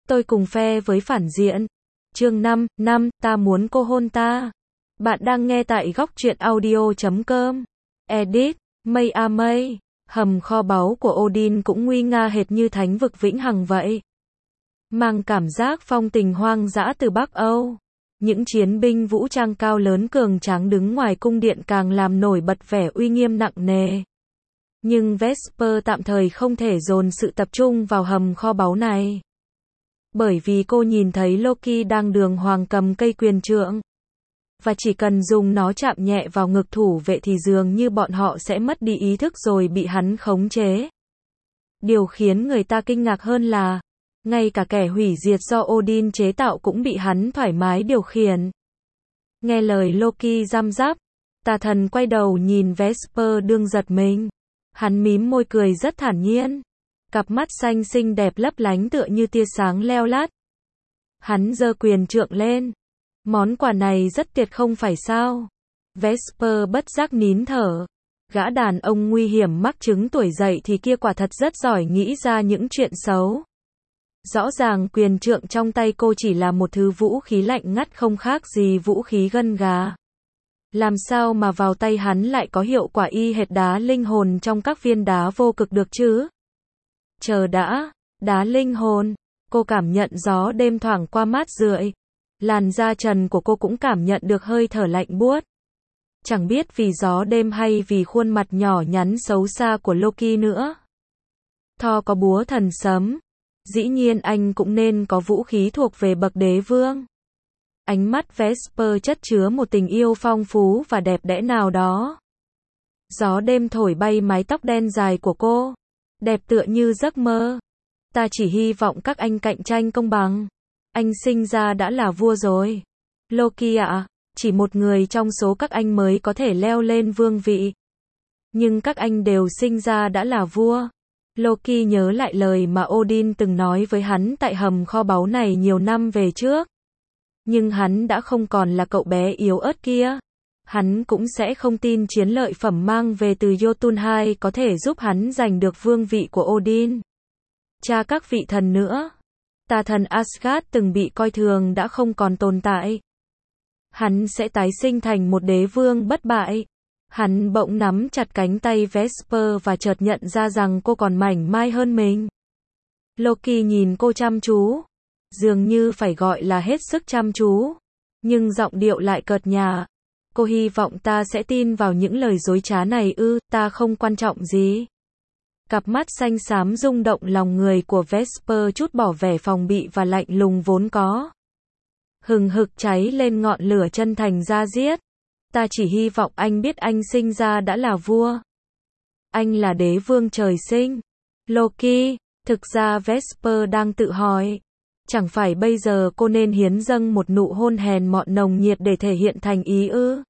Tôi cùng phe với phản diện. Chương 5, ta muốn cô hôn ta. Bạn đang nghe tại góc truyện audio.com. Edit, Mây a Mây. Hầm kho báu của Odin cũng nguy nga hệt như thánh vực vĩnh hằng vậy. Mang cảm giác phong tình hoang dã từ Bắc Âu. Những chiến binh vũ trang cao lớn cường tráng đứng ngoài cung điện càng làm nổi bật vẻ uy nghiêm nặng nề. Nhưng Vesper tạm thời không thể dồn sự tập trung vào hầm kho báu này. Bởi vì cô nhìn thấy Loki đang đường hoàng cầm cây quyền trượng. Và chỉ cần dùng nó chạm nhẹ vào ngực thủ vệ thì dường như bọn họ sẽ mất đi ý thức rồi bị hắn khống chế. Điều khiến người ta kinh ngạc hơn là, ngay cả kẻ hủy diệt do Odin chế tạo cũng bị hắn thoải mái điều khiển. Nghe lời Loki răm rắp, tà thần quay đầu nhìn Vesper đương giật mình. Hắn mím môi cười rất thản nhiên. Cặp mắt xanh xinh đẹp lấp lánh tựa như tia sáng leo lát. Hắn giơ quyền trượng lên. Món quà này rất tuyệt không phải sao? Vesper bất giác nín thở. Gã đàn ông nguy hiểm mắc chứng tuổi dậy thì kia quả thật rất giỏi nghĩ ra những chuyện xấu. Rõ ràng quyền trượng trong tay cô chỉ là một thứ vũ khí lạnh ngắt không khác gì vũ khí gân gà. Làm sao mà vào tay hắn lại có hiệu quả y hệt đá linh hồn trong các viên đá vô cực được chứ? Chờ đã, đá linh hồn. Cô cảm nhận gió đêm thoảng qua mát rượi. Làn da trần của cô cũng cảm nhận được hơi thở lạnh buốt. Chẳng biết vì gió đêm hay vì khuôn mặt nhỏ nhắn xấu xa của Loki nữa. Thor có búa thần sấm. Dĩ nhiên anh cũng nên có vũ khí thuộc về bậc đế vương. Ánh mắt Vesper chất chứa một tình yêu phong phú và đẹp đẽ nào đó. Gió đêm thổi bay mái tóc đen dài của cô. Đẹp tựa như giấc mơ. Ta chỉ hy vọng các anh cạnh tranh công bằng. Anh sinh ra đã là vua rồi. Loki ạ, chỉ một người trong số các anh mới có thể leo lên vương vị. Nhưng các anh đều sinh ra đã là vua. Loki nhớ lại lời mà Odin từng nói với hắn tại hầm kho báu này nhiều năm về trước. Nhưng hắn đã không còn là cậu bé yếu ớt kia. Hắn cũng sẽ không tin chiến lợi phẩm mang về từ Jotunheim có thể giúp hắn giành được vương vị của Odin. Cha các vị thần nữa. Tà thần Asgard từng bị coi thường đã không còn tồn tại. Hắn sẽ tái sinh thành một đế vương bất bại. Hắn bỗng nắm chặt cánh tay Vesper và chợt nhận ra rằng cô còn mảnh mai hơn mình. Loki nhìn cô chăm chú. Dường như phải gọi là hết sức chăm chú. Nhưng giọng điệu lại cợt nhả. Cô hy vọng ta sẽ tin vào những lời dối trá này ư? Ta không quan trọng gì. Cặp mắt xanh xám rung động lòng người của Vesper chút bỏ vẻ phòng bị và lạnh lùng vốn có. Hừng hực cháy lên ngọn lửa chân thành da diết. Ta chỉ hy vọng anh biết anh sinh ra đã là vua. Anh là đế vương trời sinh. Loki, thực ra Vesper đang tự hỏi. Chẳng phải bây giờ cô nên hiến dâng một nụ hôn hèn mọn nồng nhiệt để thể hiện thành ý ư?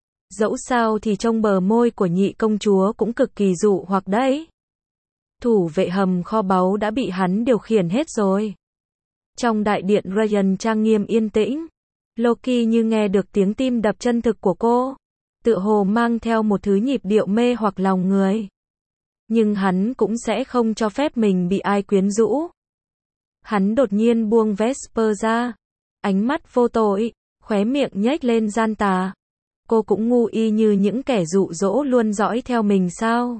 Dẫu sao thì trong bờ môi của nhị công chúa cũng cực kỳ dụ hoặc đấy. Thủ vệ hầm kho báu đã bị hắn điều khiển hết rồi. Trong đại điện Ryan trang nghiêm yên tĩnh, Loki như nghe được tiếng tim đập chân thực của cô, tựa hồ mang theo một thứ nhịp điệu mê hoặc lòng người. Nhưng hắn cũng sẽ không cho phép mình bị ai quyến rũ. Hắn đột nhiên buông Vesper ra, ánh mắt vô tội, khóe miệng nhếch lên gian tà. Cô cũng ngu y như những kẻ dụ dỗ luôn dõi theo mình sao?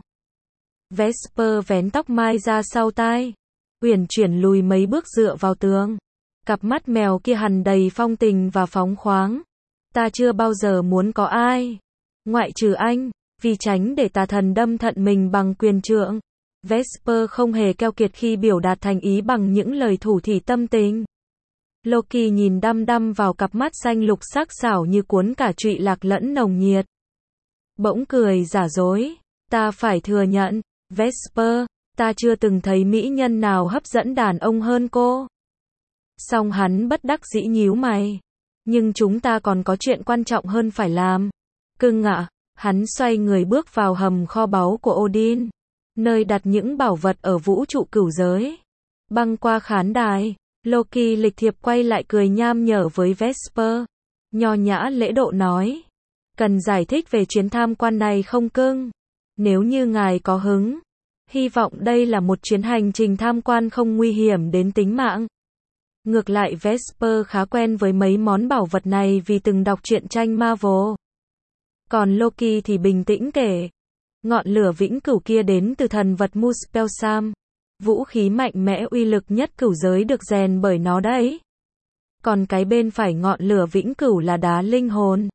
Vesper vén tóc mai ra sau tai, uyển chuyển lùi mấy bước dựa vào tường. Cặp mắt mèo kia hằn đầy phong tình và phóng khoáng. Ta chưa bao giờ muốn có ai, ngoại trừ anh, vì tránh để tà thần đâm thận mình bằng quyền trượng. Vesper không hề keo kiệt khi biểu đạt thành ý bằng những lời thủ thỉ tâm tình. Loki nhìn đăm đăm vào cặp mắt xanh lục sắc sảo như cuốn cả trụy lạc lẫn nồng nhiệt. Bỗng cười giả dối. Ta phải thừa nhận, Vesper, ta chưa từng thấy mỹ nhân nào hấp dẫn đàn ông hơn cô. Song hắn bất đắc dĩ nhíu mày. Nhưng chúng ta còn có chuyện quan trọng hơn phải làm. Cưng ạ, hắn xoay người bước vào hầm kho báu của Odin, nơi đặt những bảo vật ở vũ trụ cửu giới. Băng qua khán đài, Loki lịch thiệp quay lại cười nham nhở với Vesper. Nho nhã lễ độ nói. Cần giải thích về chuyến tham quan này không cưng? Nếu như ngài có hứng. Hy vọng đây là một chuyến hành trình tham quan không nguy hiểm đến tính mạng. Ngược lại Vesper khá quen với mấy món bảo vật này vì từng đọc truyện tranh Marvel. Còn Loki thì bình tĩnh kể. Ngọn lửa vĩnh cửu kia đến từ thần vật Muspelsam. Vũ khí mạnh mẽ uy lực nhất cửu giới được rèn bởi nó đấy. Còn cái bên phải ngọn lửa vĩnh cửu là đá linh hồn.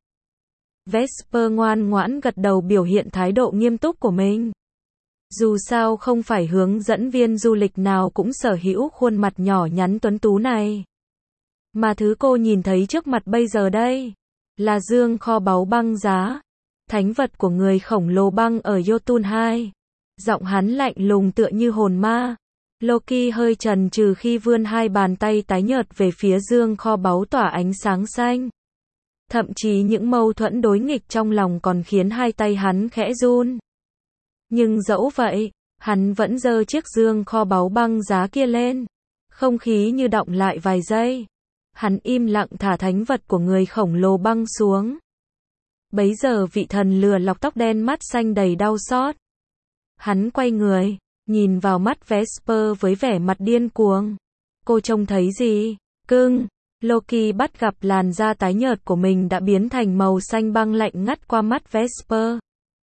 Vesper ngoan ngoãn gật đầu biểu hiện thái độ nghiêm túc của mình. Dù sao không phải hướng dẫn viên du lịch nào cũng sở hữu khuôn mặt nhỏ nhắn tuấn tú này. Mà thứ cô nhìn thấy trước mặt bây giờ đây là dương kho báu băng giá, thánh vật của người khổng lồ băng ở Jotun 2. Giọng hắn lạnh lùng tựa như hồn ma. Loki hơi chần chừ khi vươn hai bàn tay tái nhợt về phía dương kho báu tỏa ánh sáng xanh. Thậm chí những mâu thuẫn đối nghịch trong lòng còn khiến hai tay hắn khẽ run. Nhưng dẫu vậy, hắn vẫn giơ chiếc dương kho báu băng giá kia lên. Không khí như đọng lại vài giây. Hắn im lặng thả thánh vật của người khổng lồ băng xuống. Bấy giờ vị thần lừa lọc tóc đen mắt xanh đầy đau xót. Hắn quay người, nhìn vào mắt Vesper với vẻ mặt điên cuồng. Cô trông thấy gì? Cưng. Loki bắt gặp làn da tái nhợt của mình đã biến thành màu xanh băng lạnh ngắt qua mắt Vesper.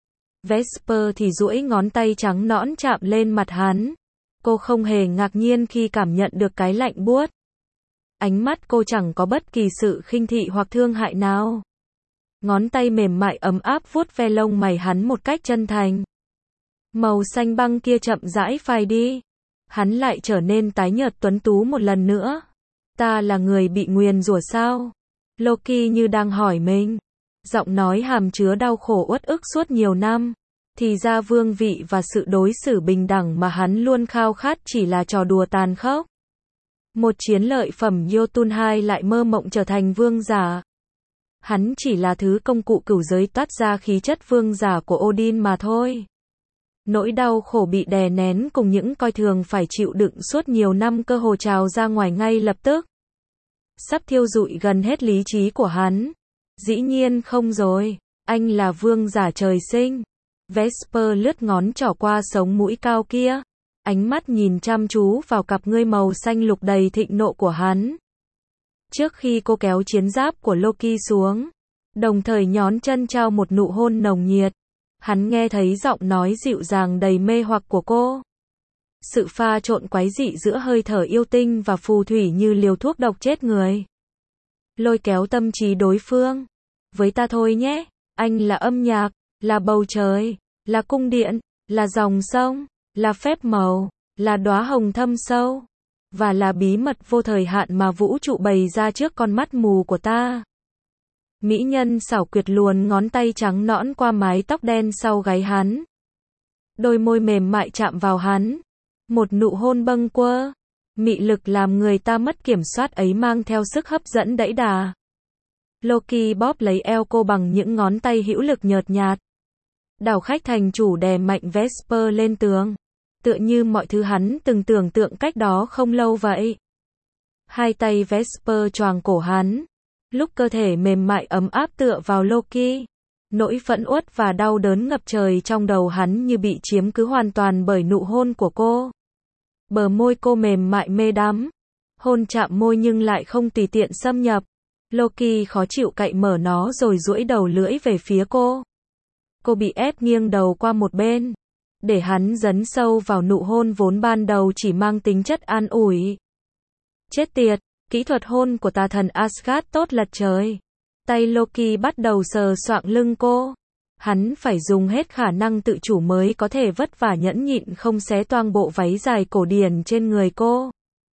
Vesper thì duỗi ngón tay trắng nõn chạm lên mặt hắn. Cô không hề ngạc nhiên khi cảm nhận được cái lạnh buốt. Ánh mắt cô chẳng có bất kỳ sự khinh thị hoặc thương hại nào. Ngón tay mềm mại ấm áp vuốt ve lông mày hắn một cách chân thành. Màu xanh băng kia chậm rãi phai đi. Hắn lại trở nên tái nhợt tuấn tú một lần nữa. Ta là người bị nguyền rủa sao? Loki như đang hỏi mình. Giọng nói hàm chứa đau khổ uất ức suốt nhiều năm. Thì ra vương vị và sự đối xử bình đẳng mà hắn luôn khao khát chỉ là trò đùa tàn khốc. Một chiến lợi phẩm Jotun 2 lại mơ mộng trở thành vương giả. Hắn chỉ là thứ công cụ cửu giới toát ra khí chất vương giả của Odin mà thôi. Nỗi đau khổ bị đè nén cùng những coi thường phải chịu đựng suốt nhiều năm cơ hồ trào ra ngoài ngay lập tức. Sắp thiêu rụi gần hết lý trí của hắn. Dĩ nhiên không rồi, anh là vương giả trời sinh. Vesper lướt ngón trỏ qua sống mũi cao kia. Ánh mắt nhìn chăm chú vào cặp ngươi màu xanh lục đầy thịnh nộ của hắn. Trước khi cô kéo chiến giáp của Loki xuống, đồng thời nhón chân trao một nụ hôn nồng nhiệt, hắn nghe thấy giọng nói dịu dàng đầy mê hoặc của cô. Sự pha trộn quái dị giữa hơi thở yêu tinh và phù thủy như liều thuốc độc chết người. Lôi kéo tâm trí đối phương. Với ta thôi nhé, anh là âm nhạc, là bầu trời, là cung điện, là dòng sông, là phép màu, là đóa hồng thâm sâu, và là bí mật vô thời hạn mà vũ trụ bày ra trước con mắt mù của ta. Mỹ nhân xảo quyệt luồn ngón tay trắng nõn qua mái tóc đen sau gáy hắn. Đôi môi mềm mại chạm vào hắn. Một nụ hôn bâng quơ. Mị lực làm người ta mất kiểm soát ấy mang theo sức hấp dẫn đẫy đà. Loki bóp lấy eo cô bằng những ngón tay hữu lực nhợt nhạt. Đảo khách thành chủ đè mạnh Vesper lên tường. Tựa như mọi thứ hắn từng tưởng tượng cách đó không lâu vậy. Hai tay Vesper choàng cổ hắn. Lúc cơ thể mềm mại ấm áp tựa vào Loki. Nỗi phẫn uất và đau đớn ngập trời trong đầu hắn như bị chiếm cứ hoàn toàn bởi nụ hôn của cô. Bờ môi cô mềm mại mê đắm. Hôn chạm môi nhưng lại không tùy tiện xâm nhập. Loki khó chịu cạy mở nó rồi duỗi đầu lưỡi về phía cô. Cô bị ép nghiêng đầu qua một bên. Để hắn dấn sâu vào nụ hôn vốn ban đầu chỉ mang tính chất an ủi. Chết tiệt, kỹ thuật hôn của tà thần Asgard tốt lật trời. Tay Loki bắt đầu sờ soạng lưng cô. Hắn phải dùng hết khả năng tự chủ mới có thể vất vả nhẫn nhịn không xé toang bộ váy dài cổ điển trên người cô.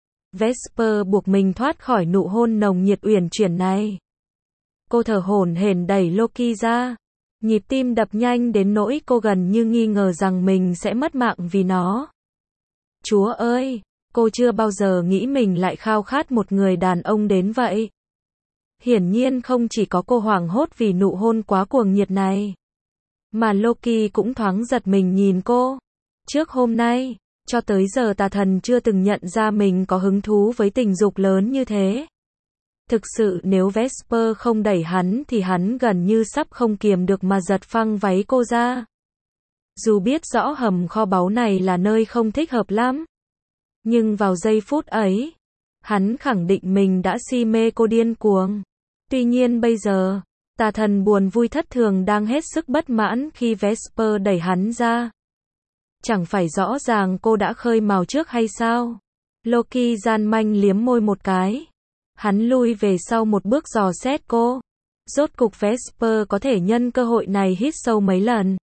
Vesper buộc mình thoát khỏi nụ hôn nồng nhiệt uyển chuyển này. Cô thở hổn hển đẩy Loki ra. Nhịp tim đập nhanh đến nỗi cô gần như nghi ngờ rằng mình sẽ mất mạng vì nó. Chúa ơi, cô chưa bao giờ nghĩ mình lại khao khát một người đàn ông đến vậy. Hiển nhiên không chỉ có cô hoảng hốt vì nụ hôn quá cuồng nhiệt này, mà Loki cũng thoáng giật mình nhìn cô. Trước hôm nay, cho tới giờ tà thần chưa từng nhận ra mình có hứng thú với tình dục lớn như thế. Thực sự nếu Vesper không đẩy hắn thì hắn gần như sắp không kiềm được mà giật phăng váy cô ra. Dù biết rõ hầm kho báu này là nơi không thích hợp lắm. Nhưng vào giây phút ấy, Hắn khẳng định mình đã si mê cô điên cuồng. Tuy nhiên bây giờ, tà thần buồn vui thất thường đang hết sức bất mãn khi Vesper đẩy hắn ra. Chẳng phải rõ ràng cô đã khơi mào trước hay sao? Loki gian manh liếm môi một cái. Hắn lui về sau một bước dò xét cô. Rốt cục Vesper có thể nhân cơ hội này hít sâu mấy lần.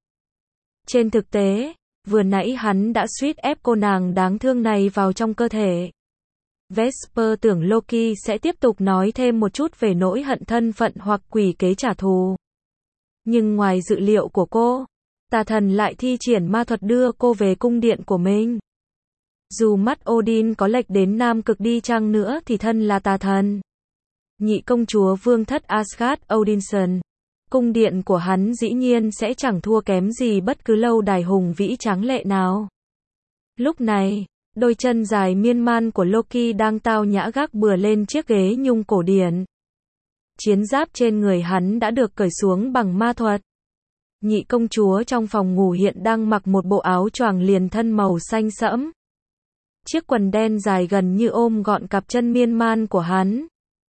Trên thực tế, vừa nãy hắn đã suýt ép cô nàng đáng thương này vào trong cơ thể. Vesper tưởng Loki sẽ tiếp tục nói thêm một chút về nỗi hận thân phận hoặc quỷ kế trả thù. Nhưng ngoài dự liệu của cô, tà thần lại thi triển ma thuật đưa cô về cung điện của mình. Dù mắt Odin có lệch đến Nam Cực đi chăng nữa thì thân là tà thần. Nhị công chúa vương thất Asgard Odinson. Cung điện của hắn dĩ nhiên sẽ chẳng thua kém gì bất cứ lâu đài hùng vĩ tráng lệ nào. Lúc này, đôi chân dài miên man của Loki đang tao nhã gác bừa lên chiếc ghế nhung cổ điển. Chiến giáp trên người hắn đã được cởi xuống bằng ma thuật. Nhị công chúa trong phòng ngủ hiện đang mặc một bộ áo choàng liền thân màu xanh sẫm. Chiếc quần đen dài gần như ôm gọn cặp chân miên man của hắn.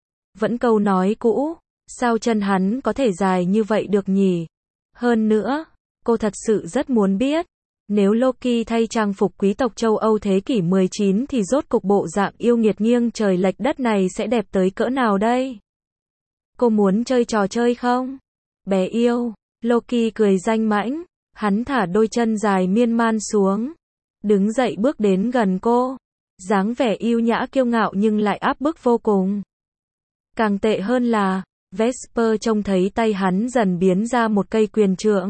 Vẫn câu nói cũ, sao chân hắn có thể dài như vậy được nhỉ? Hơn nữa, cô thật sự rất muốn biết, nếu Loki thay trang phục quý tộc châu Âu thế kỷ 19 thì rốt cục bộ dạng yêu nghiệt nghiêng trời lệch đất này sẽ đẹp tới cỡ nào đây? Cô muốn chơi trò chơi không? Bé yêu, Loki cười danh mãnh, hắn thả đôi chân dài miên man xuống, đứng dậy bước đến gần cô, dáng vẻ yêu nhã kiêu ngạo nhưng lại áp bức vô cùng. Càng tệ hơn là, Vesper trông thấy tay hắn dần biến ra một cây quyền trượng.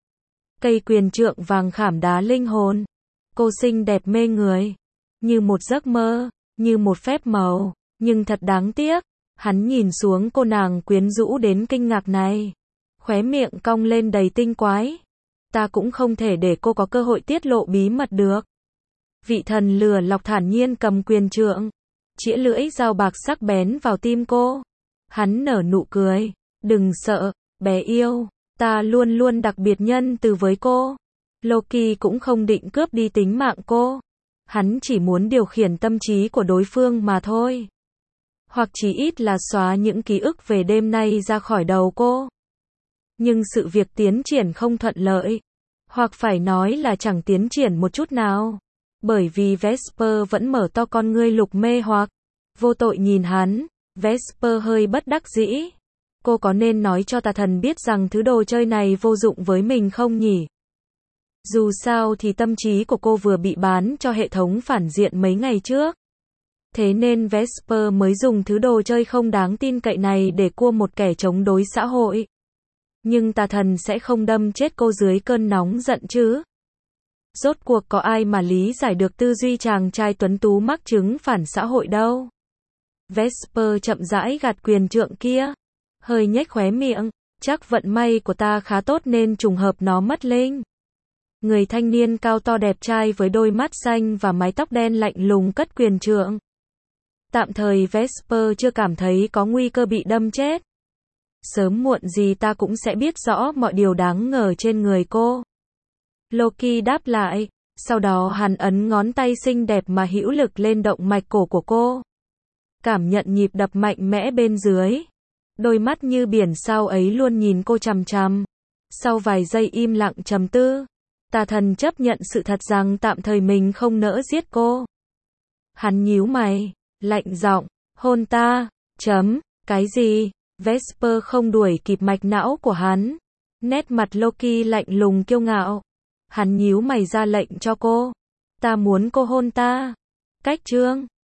Cây quyền trượng vàng khảm đá linh hồn. Cô xinh đẹp mê người. Như một giấc mơ, như một phép màu. Nhưng thật đáng tiếc, hắn nhìn xuống cô nàng quyến rũ đến kinh ngạc này. Khóe miệng cong lên đầy tinh quái. Ta cũng không thể để cô có cơ hội tiết lộ bí mật được. Vị thần lừa lọc thản nhiên cầm quyền trượng. Chĩa lưỡi dao bạc sắc bén vào tim cô. Hắn nở nụ cười. Đừng sợ, bé yêu. Ta luôn luôn đặc biệt nhân từ với cô. Loki cũng không định cướp đi tính mạng cô. Hắn chỉ muốn điều khiển tâm trí của đối phương mà thôi. Hoặc chỉ ít là xóa những ký ức về đêm nay ra khỏi đầu cô. Nhưng sự việc tiến triển không thuận lợi. Hoặc phải nói là chẳng tiến triển một chút nào. Bởi vì Vesper vẫn mở to con ngươi lục mê hoặc. Vô tội nhìn hắn. Vesper hơi bất đắc dĩ. Cô có nên nói cho tà thần biết rằng thứ đồ chơi này vô dụng với mình không nhỉ? Dù sao thì tâm trí của cô vừa bị bán cho hệ thống phản diện mấy ngày trước. Thế nên Vesper mới dùng thứ đồ chơi không đáng tin cậy này để cua một kẻ chống đối xã hội. Nhưng tà thần sẽ không đâm chết cô dưới cơn nóng giận chứ? Rốt cuộc có ai mà lý giải được tư duy chàng trai tuấn tú mắc chứng phản xã hội đâu? Vesper chậm rãi gạt quyền trượng kia. Hơi nhếch khóe miệng, chắc vận may của ta khá tốt nên trùng hợp nó mất linh. Người thanh niên cao to đẹp trai với đôi mắt xanh và mái tóc đen lạnh lùng cất quyền trượng. Tạm thời Vesper chưa cảm thấy có nguy cơ bị đâm chết. Sớm muộn gì ta cũng sẽ biết rõ mọi điều đáng ngờ trên người cô. Loki đáp lại, sau đó hắn ấn ngón tay xinh đẹp mà hữu lực lên động mạch cổ của cô. Cảm nhận nhịp đập mạnh mẽ bên dưới. Đôi mắt như biển sao ấy luôn nhìn cô chằm chằm. Sau vài giây im lặng trầm tư, tà thần chấp nhận sự thật rằng tạm thời mình không nỡ giết cô. Hắn nhíu mày, lạnh giọng, hôn ta, cái gì? Vesper không đuổi kịp mạch não của hắn. Nét mặt Loki lạnh lùng kiêu ngạo. Hắn nhíu mày ra lệnh cho cô. Ta muốn cô hôn ta. Cách chương